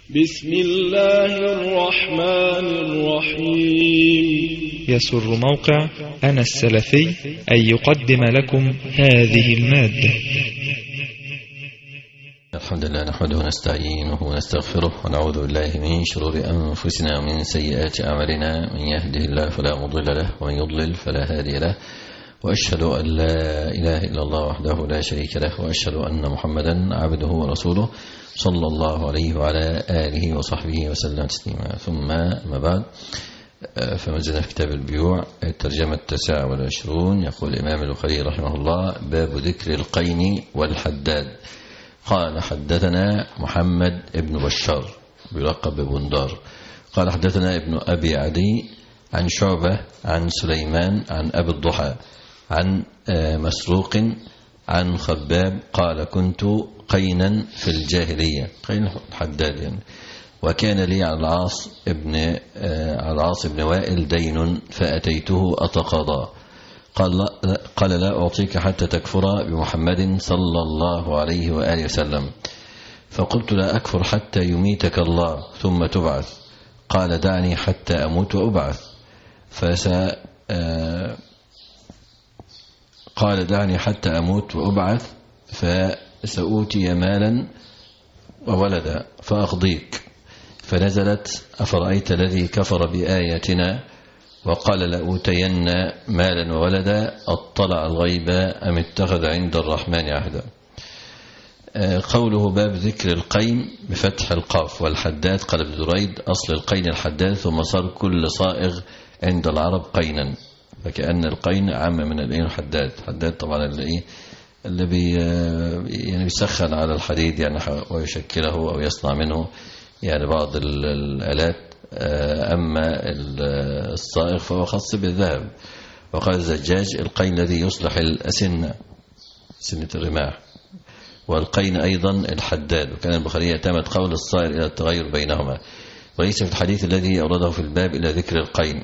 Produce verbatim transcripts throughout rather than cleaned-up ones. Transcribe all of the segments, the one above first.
بسم الله الرحمن الرحيم. يسر موقع أنا السلفي أن يقدم لكم هذه المادة. الحمد لله نحمده ونستعينه ونستغفره ونعوذ بالله من شرور أنفسنا ومن سيئات أعمالنا، من يهده الله فلا مضل له ومن يضلل فلا هادي له، وأشهد أن لا إله إلا الله وحده لا شريك له، وأشهد أن محمدا عبده ورسوله صلى الله عليه وعلى آله وصحبه وسلم تسليما. ثم ما بعد، فما زلنا في كتاب البيوع الترجمة التاسعة والعشرون. يقول الإمام البخاري رحمه الله: باب ذكر القين والحداد. قال: حدثنا محمد ابن بشار بلقب بندار قال: حدثنا ابن أبي عدي عن شعبة عن سليمان عن أبي الضحى عن مسروق عن خباب قال: كنت قينا في الجاهلية، قين الحداد يعني، وكان لي على العاص ابن على العاص بن وائل دين فأتيته أتقاضى. قال قال: لا أعطيك حتى تكفر بمحمد صلى الله عليه وآله وسلم. فقلت: لا أكفر حتى يميتك الله ثم تبعث. قال: دعني حتى أموت وأبعث. فسأ قال: دعني حتى أموت وأبعث فسأوتي مالا وولدا فأقضيك. فنزلت: أفرأيت الذي كفر بآياتنا وقال: لأوتين مالا وولدا أطلع الغيب أم اتخذ عند الرحمن عهدا. قوله باب ذكر القين بفتح القاف، والحداد قال ابن دريد: أصل القين الحداد، ثم صار كل صائغ عند العرب قينا، فكأن القين عام من الإيه الحداد. حداد طبعا اللي اللي بي يعني بيسخن على الحديد يعني ويشكله أو يصنع منه يعني بعض الآلات. أما الصائغ فهو خاص بالذهب. وقال الزجاج: القين الذي يصلح الأسنة، سنة الرماح. والقين أيضا الحداد. وكان البخاري اعتمد قول الصائغ إلى التغير بينهما، وليس في الحديث الذي أورده في الباب إلى ذكر القين.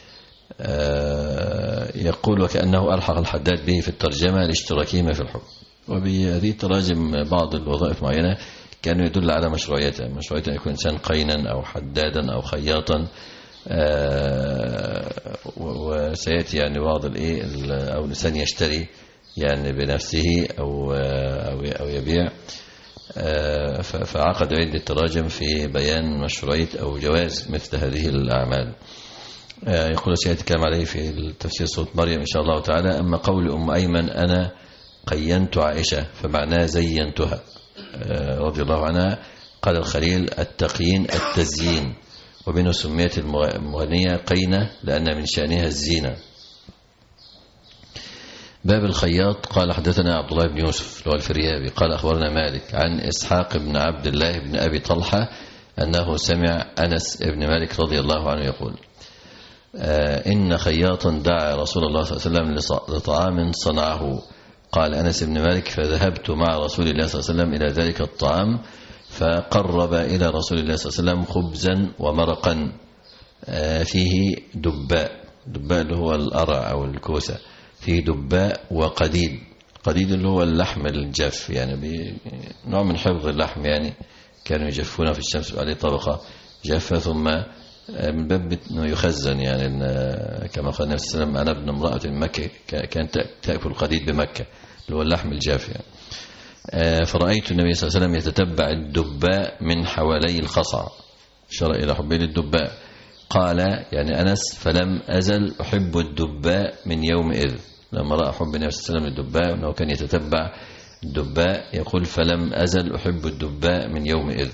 يقول: وكأنه ألحق الحداد به في الترجمة لاشتراكهما في الحكم. وبهذه التراجم بعض الوظائف معينة كانوا يدل على مشروعيته، مشروعيته أن يكون إنسان قينا أو حدادا أو خياطا. وسيأتي يعني بعض الإيه أو الإنسان يشتري يعني بنفسه أو أو يبيع. فعقد عدة التراجم في بيان مشروعية أو جواز مثل هذه الأعمال. يقول سيأتي كلام عليه في التفسير صوت مريم إن شاء الله تعالى. أما قول أم أيمن: أنا قينت عائشة، فمعناه زينتها رضي الله عنها. قال الخليل: التقيين التزيين، ومنه سميت المغنية قينة لأن من شأنها الزينة. باب الخياط. قال: حدثنا عبد الله بن يوسف اللي هو الفريابي قال: أخبرنا مالك عن إسحاق بن عبد الله بن أبي طلحة أنه سمع أنس بن مالك رضي الله عنه يقول: إن خياطا دعا رسول الله صلى الله عليه وسلم لطعام صنعه. قال أنس بن مالك: فذهبت مع رسول الله صلى الله عليه وسلم إلى ذلك الطعام، فقرب إلى رسول الله صلى الله عليه وسلم خبزا ومرقا فيه دباء. دباء اللي هو الأرع أو الكوسة، فيه دباء وقديد. قديد اللي هو اللحم الجاف، يعني نوع من حفظ اللحم، يعني كانوا يجفونه في الشمس عليه طبقة جافة ثم من باب انه يخزن، يعني كما قال النبي صلى الله عليه وسلم: انا ابن امراه من مكه كانت تاكل القديد بمكه اللي هو اللحم الجاف يعني. فرايت النبي صلى الله عليه وسلم يتتبع الدباء من حوالي الخصع، اشار الى حبه للدباء. قال يعني انس: فلم ازل احب الدباء من يومئذ. لما راى حب النبي صلى الله عليه وسلم للدباء انه كان يتتبع الدباء، يقول: فلم ازل احب الدباء من يومئذ.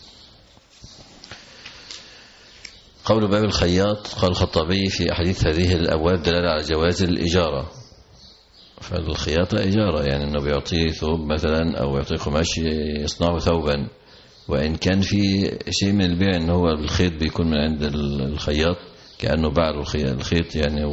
قول باب الخياط. قال الخطابي: في أحاديث هذه الأبواب دلالة على جواز الإجارة. فالخياطة إجارة، يعني أنه بيعطيه ثوب مثلا أو يعطيه قماش يصنعه ثوبا، وإن كان في شيء من البيع أنه هو الخيط بيكون من عند الخياط كأنه باع الخيط يعني.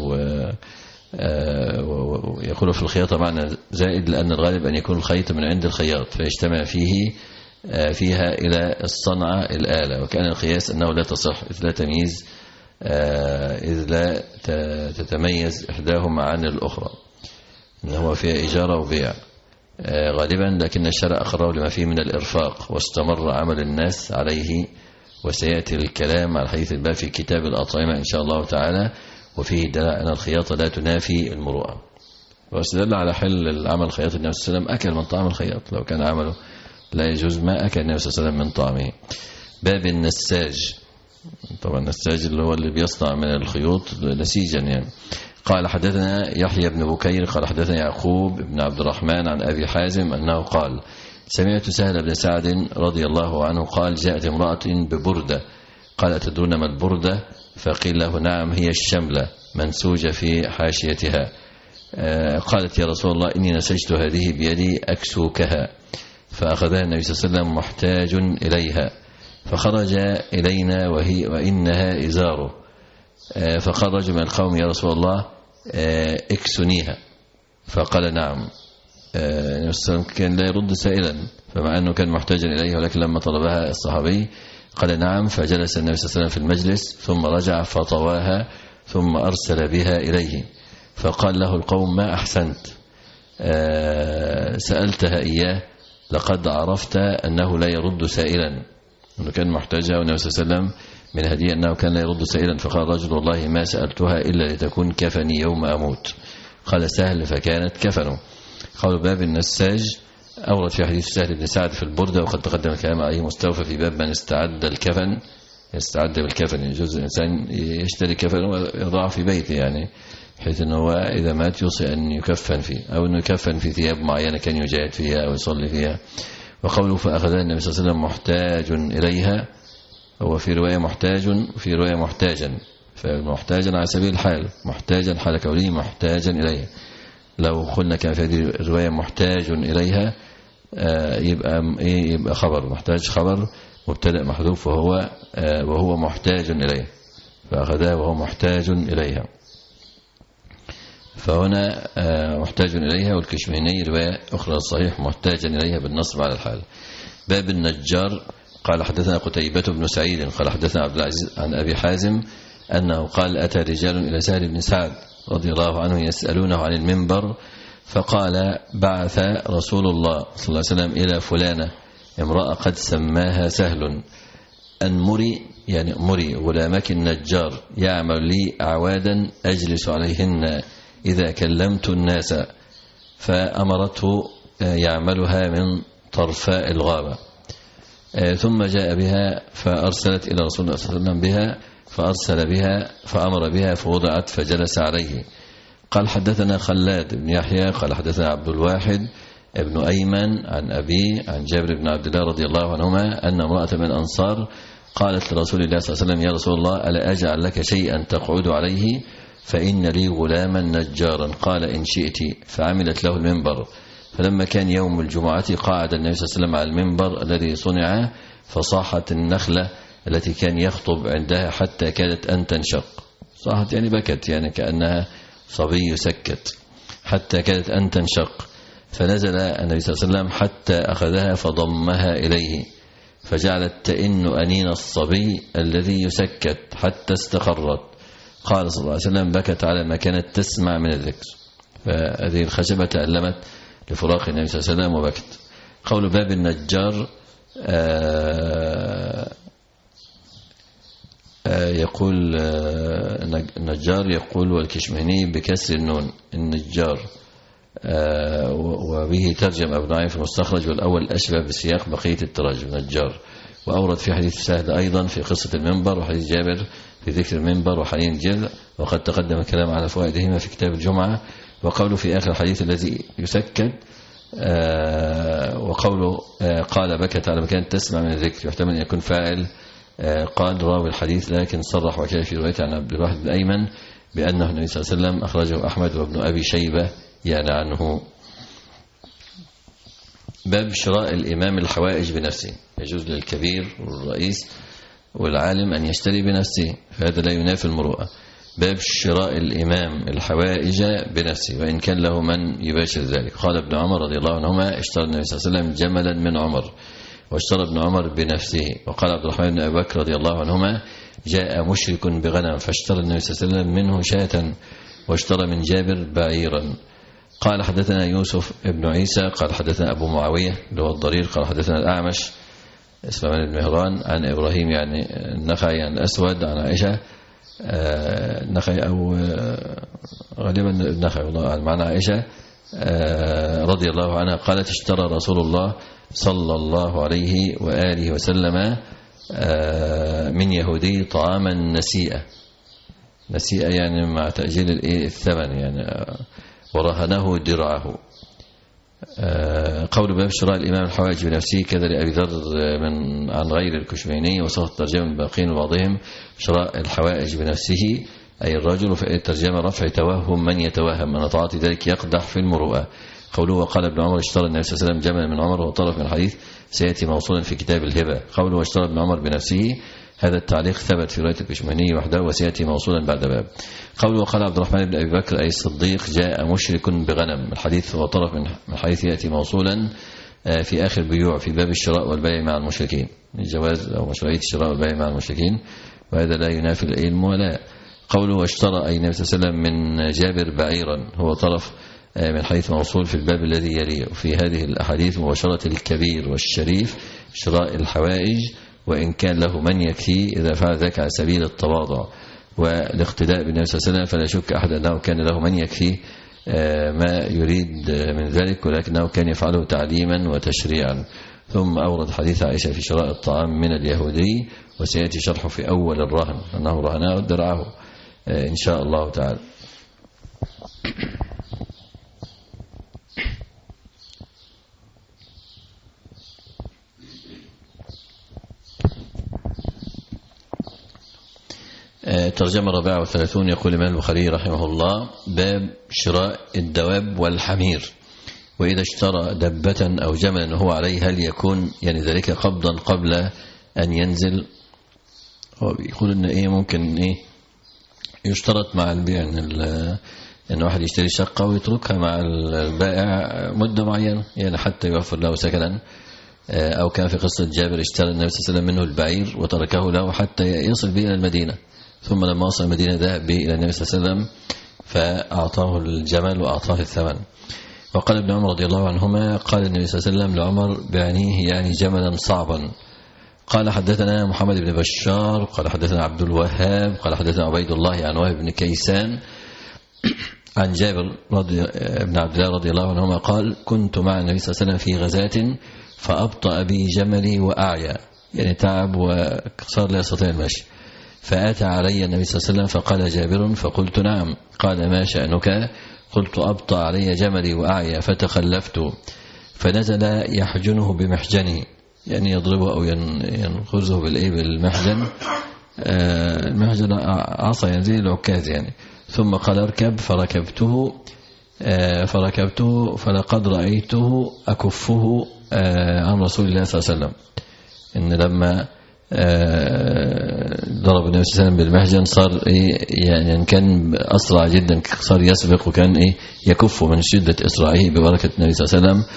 ويقول في الخياطة معنى زائد، لأن الغالب أن يكون الخيط من عند الخياط فيجتمع فيه فيها إلى الصنعة الآلة. وكان القياس أنه لا تصح إذ لا تمييز إذ لا تتميز إحداهما عن الأخرى، إن هو فيها إجارة وبيع. غالبا، لكن الشرع أخره لما فيه من الإرفاق، واستمر عمل الناس عليه. وسيأتي الكلام على حديث الباب في كتاب الأطعمة إن شاء الله تعالى، وفيه دلالة أن الخياطة لا تنافي المروءة. واستدل على حل العمل خياط النبي صلى الله عليه وسلم، أكل من طعام الخياط، لو كان عمله لا يجوز ما أكل النبي صلى الله عليه وسلم من طعامه. باب النساج، طبعا النساج اللي هو اللي بيصنع من الخيوط نسيجا يعني. قال حدثنا يحيى بن بكير قال حدثنا يعقوب بن عبد الرحمن عن أبي حازم أنه قال سمعت سهل بن سعد رضي الله عنه قال جاءت امرأة ببردة، قال أتدرون ما البردة؟ فقيل له نعم هي الشملة منسوجة في حاشيتها. قالت يا رسول الله إني نسجت هذه بيدي أكسوكها، فأخذها النبي صلى الله عليه وسلم محتاج إليها، فخرج إلينا وهي وإنها إزاره، فقال رجل من القوم يا رسول الله اكسنيها، فقال نعم. النبي صلى الله عليه وسلم كان لا يرد سائلا، فمع أنه كان محتاجا إليه، ولكن لما طلبها الصحابي قال نعم، فجلس النبي صلى الله عليه وسلم في المجلس، ثم رجع فطواها ثم أرسل بها إليه، فقال له القوم ما أحسنت سألتها إياه، لقد عرفت أنه لا يرد سائلا، أنه كان محتاجها، والنبي صلى الله عليه وسلم من هديه أنه كان لا يرد سائلا. فقال رجل والله ما سألتها إلا لتكون كفني يوم أموت. قال سهل فكانت كفنه. قالوا باب النساج أورد في حديث سهل بن سعد في البردة، وقد تقدم الكلام عليه مستوفى في باب من استعد الكفن، يستعد بالكفن، يجوز الإنسان يشتري كفن ويضعه في بيته، يعني حيث أنه إذا مات يوصي أن يكفن فيه، أو أنه يكفن في ثياب معينة كان يجاهد فيها أو يصلي فيها. وقوله فأخذها النبي صلى الله عليه وسلم محتاج إليها، هو في رواية محتاج وفي رواية محتاجا، فمحتاجا على سبيل الحال، محتاجا حال كونه محتاجا إليه. لو قلنا كان في هذه الرواية محتاج إليها يبقى إيه؟ يبقى خبر محتاج، خبر مبتدأ محذوف، وهو وهو محتاج إليه، فأخذها وهو محتاج إليها. فهنا محتاج إليها، والكشميني رواية أخرى الصحيح محتاجا إليها بالنصب على الحال. باب النجار. قال حدثنا قتيبة بن سعيد قال حدثنا عبد العزيز عن أبي حازم أنه قال أتى رجال إلى سهل بن سعد رضي الله عنه يسألونه عن المنبر، فقال بعث رسول الله صلى الله عليه وسلم إلى فلانة امرأة قد سماها سهل أن مري، يعني مري غلامك النجار يعمل لي أعوادا أجلس عليهن إذا كلمت الناس، فأمرته يعملها من طرفاء الغابة. ثم جاء بها فأرسلت إلى رسول الله صلى الله عليه وسلم بها، فأرسل بها فأمر بها فوضعت فجلس عليه. قال حدثنا خلاد بن يحيى قال حدثنا عبد الواحد ابن أيمن عن أبي عن جابر بن عبد الله رضي الله عنهما أن امرأة من الأنصار قالت لرسول الله صلى الله عليه وسلم يا رسول الله ألا أجعل لك شيئا تقعد عليه فإن لي غلاما نجارا، قال إن شئت، فعملت له المنبر. فلما كان يوم الجمعة قعد النبي صلى الله عليه وسلم على المنبر الذي صنع، فصاحت النخلة التي كان يخطب عندها حتى كادت أن تنشق، صاحت يعني بكت، يعني كأنها صبي سكت، حتى كادت أن تنشق. فنزل النبي صلى الله عليه وسلم حتى أخذها فضمها إليه، فجعلت تئن أنين الصبي الذي يسكت حتى استقرت. قال صلى الله عليه وسلم بكت على ما كانت تسمع من الذكر، فهذه الخشبة تألمت لفراق النبي صلى الله عليه وسلم وبكت. قول باب النجار. آآ آآ يقول النجار، يقول والكشميني بكسر النون النجار، وبه ترجم ابن عين في المستخرج، والأول أشبه بسياق بقية التراجم نجار. وأورد في حديث سهل أيضا في قصة المنبر، وحديث جابر في ذكر المنبر وحنين الجذع، وقد تقدم الكلام على فوائدهما في كتاب الجمعة. وقوله في آخر الحديث الذي يسكت، آه وقوله آه قال بكت على مكان تسمع من الذكر، يحتمل أن يكون فاعل آه قال راوي الحديث، لكن صرح وكان في رواية عن عبد الواحد بن أيمن بأنه النبي صلى الله عليه وسلم أخرجه أحمد وابن أبي شيبة يعني عنه. باب شراء الإمام الحوائج بنفسه، يجوز للكبير والرئيس والعالم أن يشتري بنفسه، فهذا لا ينافي المروءة. باب شراء الإمام الحوائج بنفسه وإن كان له من يباشر ذلك. قال ابن عمر رضي الله عنهما اشترى النبي صلى الله عليه وسلم جملا من عمر، واشترى ابن عمر بنفسه. وقال عبد الرحمن بن أبي بكر رضي الله عنهما جاء مشرك بغنم فاشترى النبي صلى الله عليه وسلم منه شاة، واشترى من جابر بعيرا. قال حدثنا يوسف ابن عيسى قال حدثنا أبو معاوية اللي هو الضرير قال حدثنا الأعمش سليمان بن مهران عن إبراهيم يعني النخعي عن الأسود عن عائشة النخعي أو غالبا النخعي والله معنى عائشة رضي الله عنها قالت اشترى رسول الله صلى الله عليه وآله وسلم من يهودي طعاما نسيئة نسيئة يعني مع تأجيل الثمن يعني ورهنه درعه. قول باب شراء الإمام الحوائج بنفسه كذا لأبي ذر من عن غير الكشميني وصف الترجمة من باقين وبعضهم شراء الحوائج بنفسه أي الرجل في الترجمة رفع توهم من يتوهم أن تعاطي ذلك يقدح في المروءة. قوله وقال ابن عمر اشترى النبي صلى الله عليه وسلم جملا من عمر وطرف من الحديث سيأتي موصولا في كتاب الهبة. قوله واشترى ابن عمر بنفسه هذا التعليق ثبت في رواية الكشميني وحده وسيأتي موصولا بعد باب. قوله وقال عبد الرحمن بن أبي بكر أي الصديق جاء مشرك بغنم الحديث وطرف من حديث يأتي موصولا في آخر بيوع في باب الشراء والبيع مع المشركين الجواز أو مشروعية الشراء والبيع مع المشركين وهذا لا ينافي العلم ولا. قوله واشترى أي النبي صلى الله عليه وسلم من جابر بعيرا هو طرف من حديث موصول في الباب الذي يليه. في هذه الأحاديث مباشرة الكبير والشريف شراء الحوائج وإن كان له من يكفي إذا فعل ذلك على سبيل التواضع والاقتداء بالنبي صلى الله عليه وسلم فلا شك أحد أنه كان له من يكفي ما يريد من ذلك ولكنه كان يفعله تعليما وتشريعا. ثم أورد حديث عائشة في شراء الطعام من اليهودي وسيأتي شرحه في أول الرهن أنه رهناه درعه إن شاء الله تعالى. ترجمة الرابعة والثلاثون يقول الإمام البخاري رحمه الله باب شراء الدواب والحمير. وإذا اشترى دبة أو جملا وهو عليه هل يكون يعني ذلك قبضا قبل أن ينزل؟ هو يقول إن إيه ممكن إيه يشترط مع البيع إن إن واحد يشتري شقة ويتركها مع البائع مدة معينة يعني حتى يوفر له سكنا. أو كان في قصة جابر اشترى النبي صلى الله عليه وسلم منه البعير وتركه له حتى يصل به إلى المدينة ثم لما وصل المدينة ذهب به إلى النبي صلى الله عليه وسلم فأعطاه الجمل وأعطاه الثمن. وقال ابن عمر رضي الله عنهما قال النبي صلى الله عليه وسلم لعمر بعنيه يعني جملا صعبا. قال حدثنا محمد بن بشار قال حدثنا عبد الوهاب قال حدثنا عبيد الله عن وهب بن كيسان عن جابر رضي ابن عبد الله رضي الله عنهما قال كنت مع النبي صلى الله عليه وسلم في غزاة فأبطأ بي جملي وأعيا يعني تعب وصار لا يستطيع المشي فأتى علي النبي صلى الله عليه وسلم فقال جابر فقلت نعم قال ما شأنك قلت أبطأ علي جملي وأعيا فتخلفت فنزل يحجنه بمحجني يعني يضربه أو ينخزه بالإيه بالمحجن المحجن عصا يعني زي العكاز يعني. ثم قال اركب فركبته فركبته فلقد رأيته أكفه عن رسول الله صلى الله عليه وسلم إن لما ضرب النبي صلى الله عليه وسلم بالمحجن صار إيه يعني كان أسرع جدا صار يسبق وكان إيه يكف من شدة إسراعه ببركة النبي صلى الله عليه وسلم.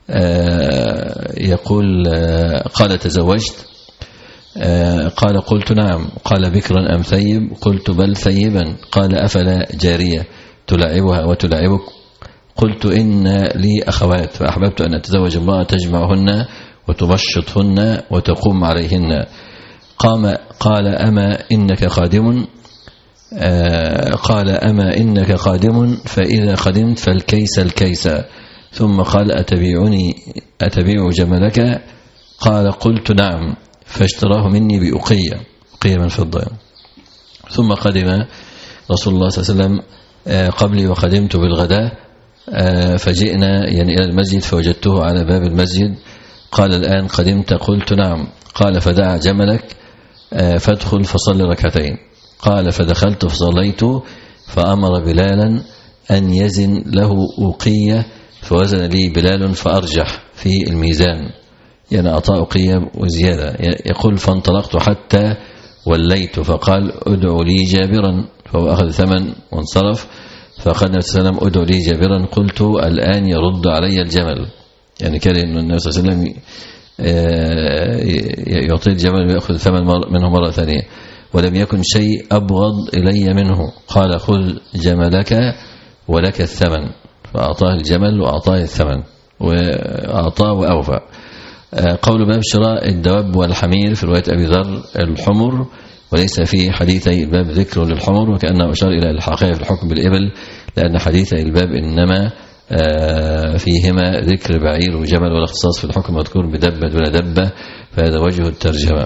يقول قال تزوجت قال قلت نعم قال بكرا أم ثيب قلت بل ثيبا قال أفلا جارية تلعبها وتلعبك قلت إن لي أخوات فأحببت أن أتزوج امرأة تجمعهن وتبشطهن وتقوم عليهن. قام قال أما إنك قادم قال أما إنك قادم فإذا قدمت فالكيس الكيس. ثم قال أتبيعني أتبيع جملك قال قلت نعم فاشتراه مني بأقية أقية من فضة. ثم قدم رسول الله صلى الله عليه وسلم قبلي وقدمت بالغداء فجئنا يعني إلى المسجد فوجدته على باب المسجد قال الآن قدمت قلت نعم قال فدع جملك فادخل فصل ركعتين قال فدخلت فصليت فأمر بلالا أن يزن له أقية فوزن لي بلال فأرجح في الميزان يعني أعطى أقية وزيادة. يقول فانطلقت حتى وليت فقال ادعوا لي جابرا فهو أخذ ثمن وانصرف فقال النبي صلى الله عليه وسلم ادعوا لي جابرا قلت الآن يرد علي الجمل يعني كان أن النبي صلى الله عليه وسلم يعطي الجمل ويأخذ ثمن منه مرة ثانية ولم يكن شيء أبغض إلي منه قال خذ جملك ولك الثمن فأعطاه الجمل وأعطاه الثمن وأعطاه وأوفى. قول باب شراء الدواب والحمير في رواية أبي ذر الحمر، وليس في حديثي الباب ذكر للحمر، وكأنه أشار إلى الحقيقة في الحكم بالإبل، لأن حديثي الباب إنما فيهما ذكر بعير وجمل، والاختصاص في الحكم مذكور بدبة دون دبة، فهذا وجه الترجمة.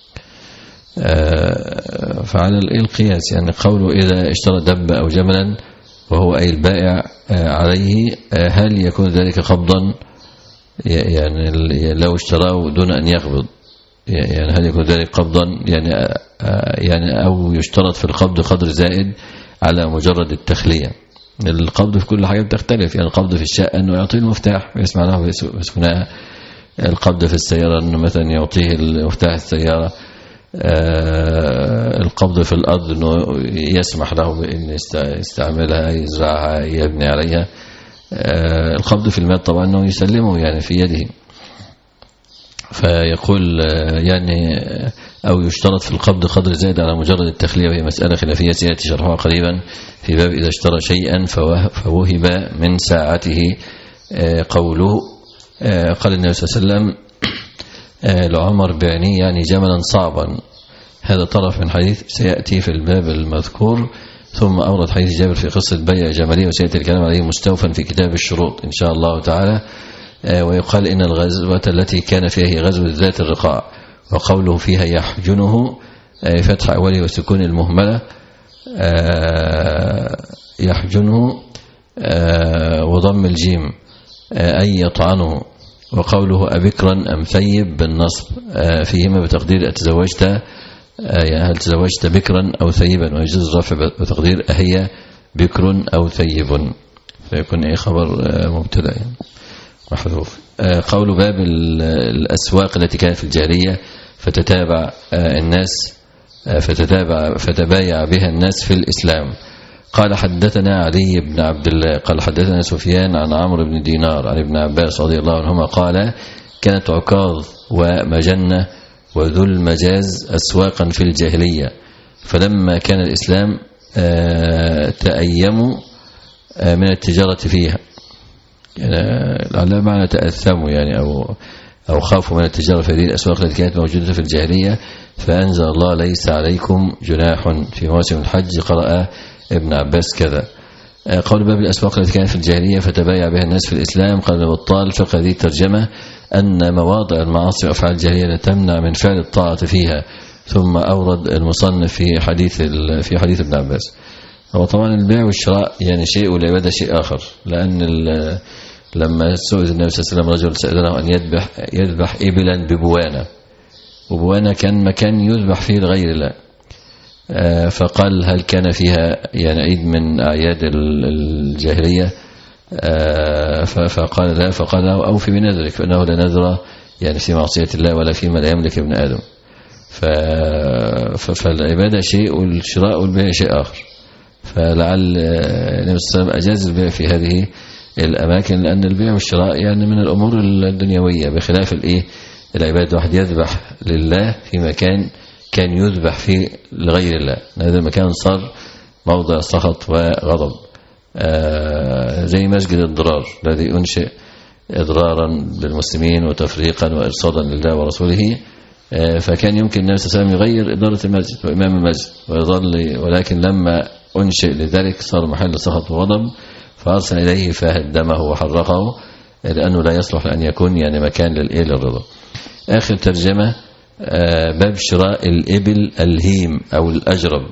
فعلى القياس يعني قوله إذا اشترى دبة أو جملا وهو أي البائع عليه، هل يكون ذلك قبضا؟ يعني لو اشتراه دون أن يقبض، يعني هل يكون ذلك قبضا؟ يعني يعني أو يشترط في القبض قدر زائد على مجرد التخلية. القبض في كل حاجة بتختلف، يعني القبض في الشقة أنه يعطيه المفتاح ويسمع له بسكنها، القبض في السيارة أنه مثلا يعطيه مفتاح السيارة، القبض في الأرض أنه يسمح له بأن يستعملها يزرعها يبني عليها، القبض في المال طبعا أنه يسلمه يعني في يده. فيقول يعني أو يشترط في القبض قدر زائد على مجرد التخلية، وهي مسألة خلافية سيأتي شرحها قريبا في باب إذا اشترى شيئا فوهب من ساعته. قوله قال النبي صلى الله عليه وسلم لعمر بعني يعني جملا صعبا، هذا طرف من حديث سيأتي في الباب المذكور. ثم أورد حديث جابر في قصة بيع جمالية، وسيأتي الكلام عليه مستوفا في كتاب الشروط إن شاء الله تعالى. ويقال إن الغزوة التي كان فيها هي غزوة ذات الرقاع، وقوله فيها يحجنه فتح أوله وسكون المهملة، يحجنه وضم الجيم أي يطعنه. وقوله أبكرا أم ثيب بالنصب فيهما بتقدير أتزوجت، يعني هل تزوجت بكرا أو ثيبا، ويجوز الرفع بتقدير أهي بكر أو ثيب، فيكون أي خبر مبتدأ محذوف. قول باب الأسواق التي كانت في الجاهلية فتتابع الناس فتتابع فتبايع بها الناس في الإسلام. قال حدثنا علي بن عبد الله قال حدثنا سفيان عن عمرو بن دينار عن ابن عباس رضي الله عنهما قال كانت عكاظ ومجنة وذو المجاز أسواقا في الجاهلية، فلما كان الإسلام تأيموا من التجارة فيها، يعني معنى تأثموا يعني أو أو خافوا من التجارة في هذه الأسواق التي كانت موجودة في الجاهلية، فأنزل الله ليس عليكم جناح في مواسم الحج. قرأ ابن عباس كذا. قول باب الأسواق التي كانت في الجاهلية فتبايع بها الناس في الإسلام. قال بطال فقه هذه الترجمة أن مواضع المعاصي وأفعال الجاهلية تمنع من فعل الطاعة فيها. ثم أورد المصنف في حديث في حديث ابن عباس. هو طبعا البيع والشراء يعني شيء والعبادة شيء آخر، لأن لما سئل النبي صلى الله عليه وسلم رجل سأله أن يذبح يذبح إبلا ببوانة، وبوانة كان مكان يذبح فيه لغير الله، فقال هل كان فيها يعني عيد من أعياد الجاهلية؟ فقال لا، فقال له أوفي بنذرك فإنه لا نذر يعني في معصية الله ولا فيما لا يملك ابن آدم. فالعبادة شيء والشراء والبيع شيء آخر، فلعل النبي صلى الله عليه وسلم أجاز البيع في هذه الأماكن، لأن البيع والشراء يعني من الأمور الدنيوية، بخلاف الإيه العبادة. واحد يذبح لله في مكان كان يذبح فيه لغير الله، هذا المكان صار موضع سخط وغضب، آه زي مسجد الضرار الذي أنشئ إضرارا بالمسلمين وتفريقا وإرصادا لله ورسوله، آه فكان يمكن النبي صلى الله عليه وسلم يغير إدارة المسجد وإمام المسجد ويظل، ولكن لما أنشئ لذلك صار محل سخط وغضب، فأرسل إليه فهدمه وحرقه، لأنه لا يصلح أن يكون يعني مكان للإيه للرضا. آخر ترجمة آه باب شراء الإبل الهيم أو الأجرب.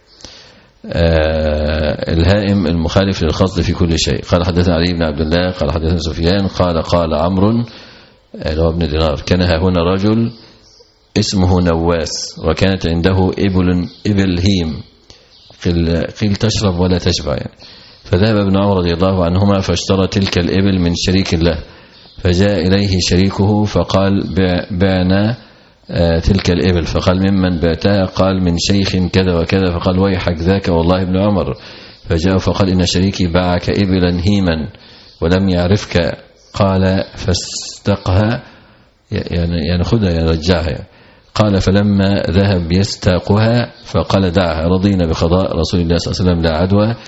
آه الهائم المخالف للخصد في كل شيء. قال حدثنا علي بن عبد الله قال حدثنا سفيان قال قال عمرو اللي هو ابن دينار كان ها هنا رجل اسمه نواس وكانت عنده إبل إبل هيم، قيل, قيل تشرب ولا تشبع يعني. فذهب ابن عمر رضي الله عنهما فاشترى تلك الإبل من شريك له، فجاء إليه شريكه فقال بعنا آه تلك الإبل، فقال ممن بعتها؟ قال من شيخ كذا وكذا، فقال ويحك ذاك والله ابن عمر. فجاء فقال إن شريكي باعك إبلا هيما ولم يعرفك، قال فاستقها يعني يعني خذها يرجعها. قال فلما ذهب يستاقها فقال دعها، رضينا بقضاء رسول الله صلى الله عليه وسلم لا عدوى،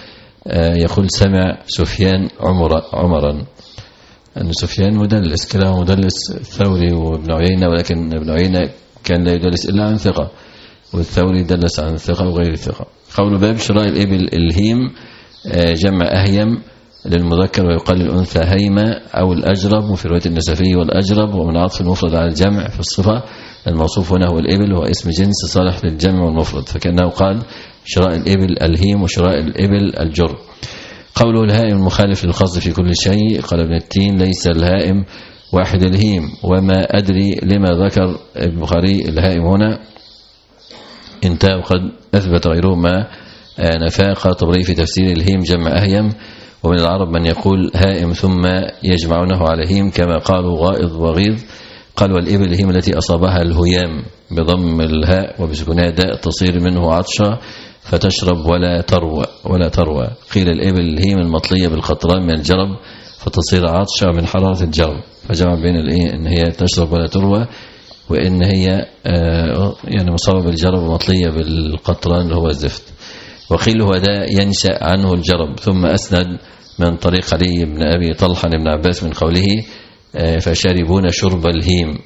يقول سمع سفيان عمر عمرا، أن سفيان مدلس، كلاهما مدلس، الثوري وابن عيينة، ولكن ابن عيينة كان لا يدلس إلا عن ثقة، والثوري دلس عن ثقة وغير الثقة. قول باب شراء الإبل الهيم جمع أهيم للمذكر ويقال للأنثى هيمة أو الأجرب، وفي رواية النسفي والأجرب، ومن عطف المفرد على الجمع في الصفة. الموصوف هنا هو الإبل، هو اسم جنس صالح للجمع والمفرد، فكأنه قال شراء الإبل الهيم وشراء الإبل الجر. قوله الهائم المخالف للقصد في كل شيء، قال ابن التين ليس الهائم واحد الهيم، وما أدري لما ذكر البخاري الهائم هنا، انتهى وقد أثبت غيره ما نفاق طبري في تفسير الهيم جمع أهيم. ومن العرب من يقول هائم ثم يجمعونه على هيم كما قالوا غائض وغيظ. قال والإبل الهيم التي أصابها الهيام بضم الهاء وبسكونها داء تصير منه عطشة فتشرب ولا تروى ولا تروى. قيل الإبل الهيم المطلية بالقطران من الجرب فتصير عطشة من حرارة الجرب، فجمع بين الإيه إن هي تشرب ولا تروى، وإن هي يعني مصابة بالجرب ومطلية بالقطران اللي هو الزفت. وقيل هو ده ينشأ عنه الجرب. ثم أسند من طريق علي بن أبي طلحة بن عباس من قوله فشاربون شرب الهيم،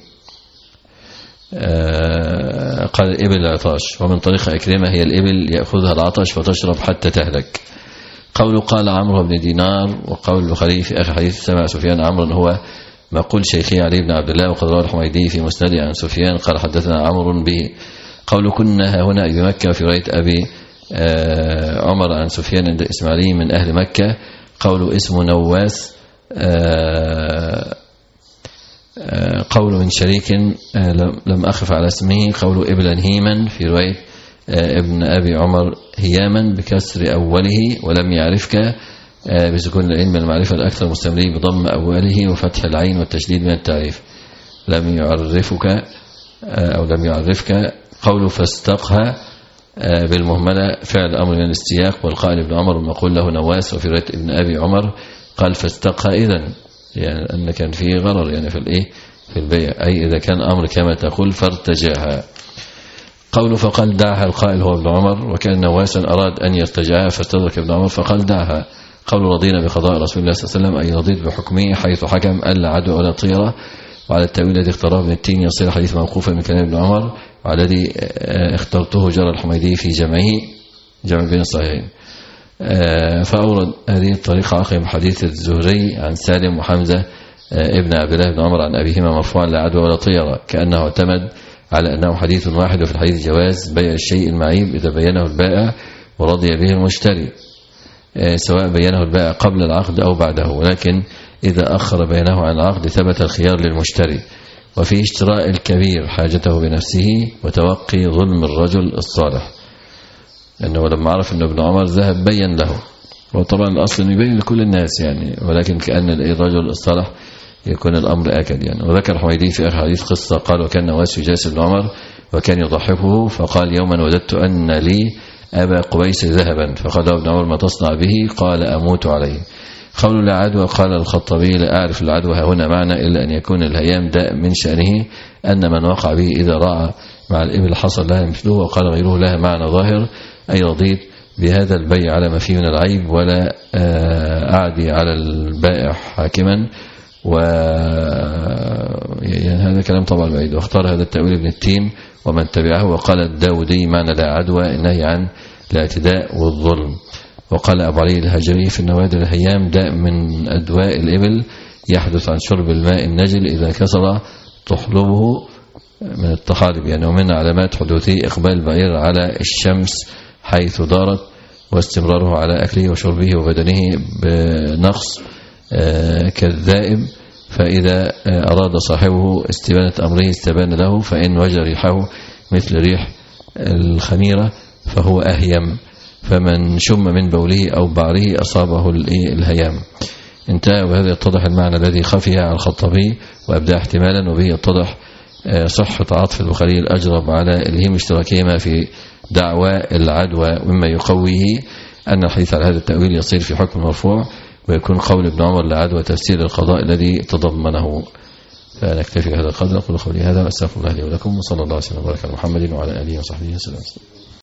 قال الإبل العطاش. ومن طريق أكرمة هي الإبل يأخذها العطش فتشرب حتى تهلك. قول قال عمرو بن دينار. وقول البخاري في آخر حديث سمع سفيان عمرو هو ما قول شيخي علي بن عبد الله، وقد رواه الحميدي في مسنده عن سفيان قال حدثنا عمرو به. قول كنا هنا بمكة في رواية أبي عمر عن سفيان عند إسماعيلي من أهل مكة. قول اسم نواس. قول من شريك لم أخف على اسمه. قول ابلا هيما في رواية ابن أبي عمر هياما بكسر أوله ولم يعرفك بسكون العين من المعرفة الأكثر مستمري بضم أوله وفتح العين والتشديد من التعريف. لم يعرفك أو لم يعرفك. قول فاستقها بالمهملة فعل أمر من الاستياق، والقائل ابن عمر ومقول له نواس. وفي رواية ابن أبي عمر قال فاستقها إذن، يعني أن كان فيه غرر يعني في الإيه في البيع، أي إذا كان أمر كما تقول فارتجعها. قوله فقال دعها، القائل هو ابن عمر، وكان نواسا أراد أن يرتجعها فاستدرك ابن عمر فقال دعها. قول رضينا بقضاء رسول الله صلى الله عليه وسلم، أي رضيت بحكمه حيث حكم ألا عدو ولا طيرة. وعلى التأويل الذي اختاره ابن التين يصير حديث موقوفا من كلام ابن عمر، والذي اخترته جرى الحميدي في جمعه جمع بين الصحيحين. فأورد هذه الطريقة عقب حديث الزهري عن سالم وحمزة ابن عبد الله بن عمر عن أبيهما مرفوعا لا عدوى ولا طيرة، كأنه اعتمد على أنه حديث واحد. وفي الحديث جواز بيع الشيء المعيب إذا بينه البائع ورضي به المشتري، سواء بينه البائع قبل العقد أو بعده، ولكن إذا أخر بينه عن العقد ثبت الخيار للمشتري. وفي اشتراء الكبير حاجته بنفسه وتوقي ظلم الرجل الصالح، لأنه لما عرف أن ابن عمر ذهب بين له، وطبعا الأصل أنه يبين لكل الناس يعني، ولكن كأن الرجل الصالح يكون الأمر أكد يعني. وذكر حميدي في آخر حديث قصة قال وكان نواس يجالس ابن عمر وكان يضحكه، فقال يوما وددت أن لي أبا قبيس ذهبا، فقال ابن عمر ما تصنع به؟ قال أموت عليه. قول لا عدوى. قال الخطابي لا أعرف العدوى هنا معنى إلا أن يكون الهيام داء من شأنه أن من وقع به إذا رأى مع الإبل حصل لها مثله. وقال غيره لها معنى ظاهر، أي رضيت بهذا البيع على ما فيه من العيب ولا أعدي على البائع حاكما. و يعني هذا كلام طبعا بعيد. واختار هذا التأويل ابن التين ومن تبعه. وقال الداودي معنى لا عدوى النهي عن الاعتداء والظلم. وقال أبو علي الهجري في النوادر الهيام داء من أدواء الإبل يحدث عن شرب الماء النجل إذا كسر تحلبه من التحالب يعني. ومن علامات حدوثه إقبال البعير على الشمس حيث دارت، واستمراره على أكله وشربه وبدنه بنقص كالذائب، فإذا أراد صاحبه استبانة أمره استبان له، فإن وجد ريحه مثل ريح الخميرة فهو أهيم، فمن شم من بوله أو بعره أصابه الهيام. انتهى. وهذا يتضح المعنى الذي خفي على الخطابي وأبدأ احتمالا، وبه يتضح صحة عطف البخاري الأجرب على الهيم اشتراكهما في دعوى العدوى، مما يقويه أن الحديث على هذا التأويل يصير في حكم مرفوع، ويكون قول ابن عمر لعدوى تفسير القضاء الذي تضمنه. فنكتفي بهذا القدر. أقول قولي هذا وأستغفر الله لي ولكم، وصلى الله وسلم وبارك على محمد وعلى آله وصحبه وسلم.